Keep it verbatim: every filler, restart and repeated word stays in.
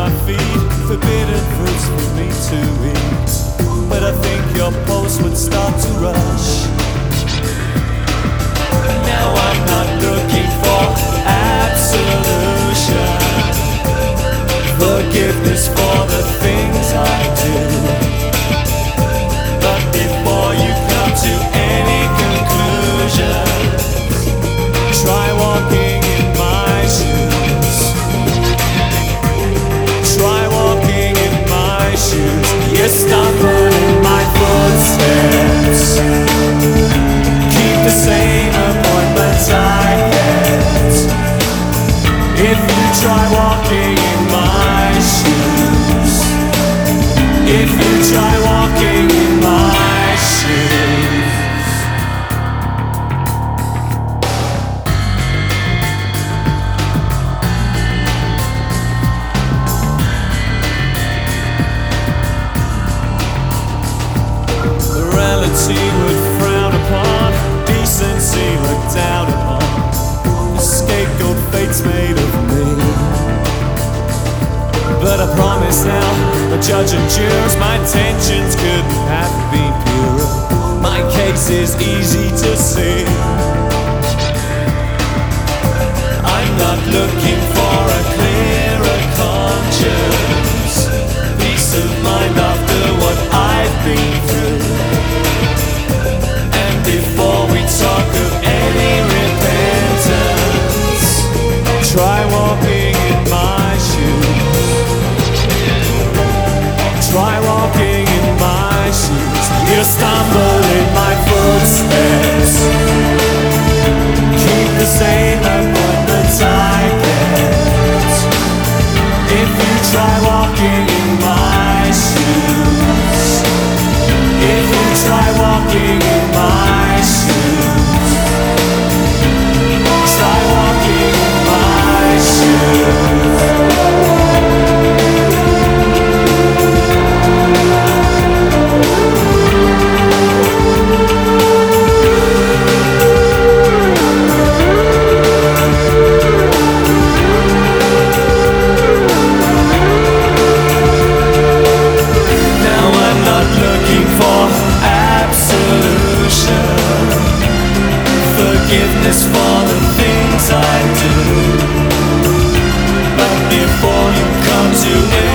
my feet, forbidden fruits for me to eat. But I think your pulse would start to rush. Now I'm not looking for absolution, forgiveness for the things I do. But before you come to any conclusion, try walking in my shoes. Try walking in my shoes. You stumble in my footsteps. Keep the same appointments I kept. If you try walking in my shoes, if you try walking in my shoes. Morality would frown upon, decency looked down upon. The scapegoat fate's made of me. But I promise now, the judge and jurors, my intentions couldn't have been purer. My case is easy to see. I'm not looking for a clearer conscience, peace of mind after what I've been through. And before we talk of any repentance, try walking in my shoes. Try walking in my shoes. You stumble in my footsteps. Keep the same appointments I kept. If you try walking in my shoes, if you try walking in my shoes, try walking in my shoes. Forgiveness for the things I do. But before you come to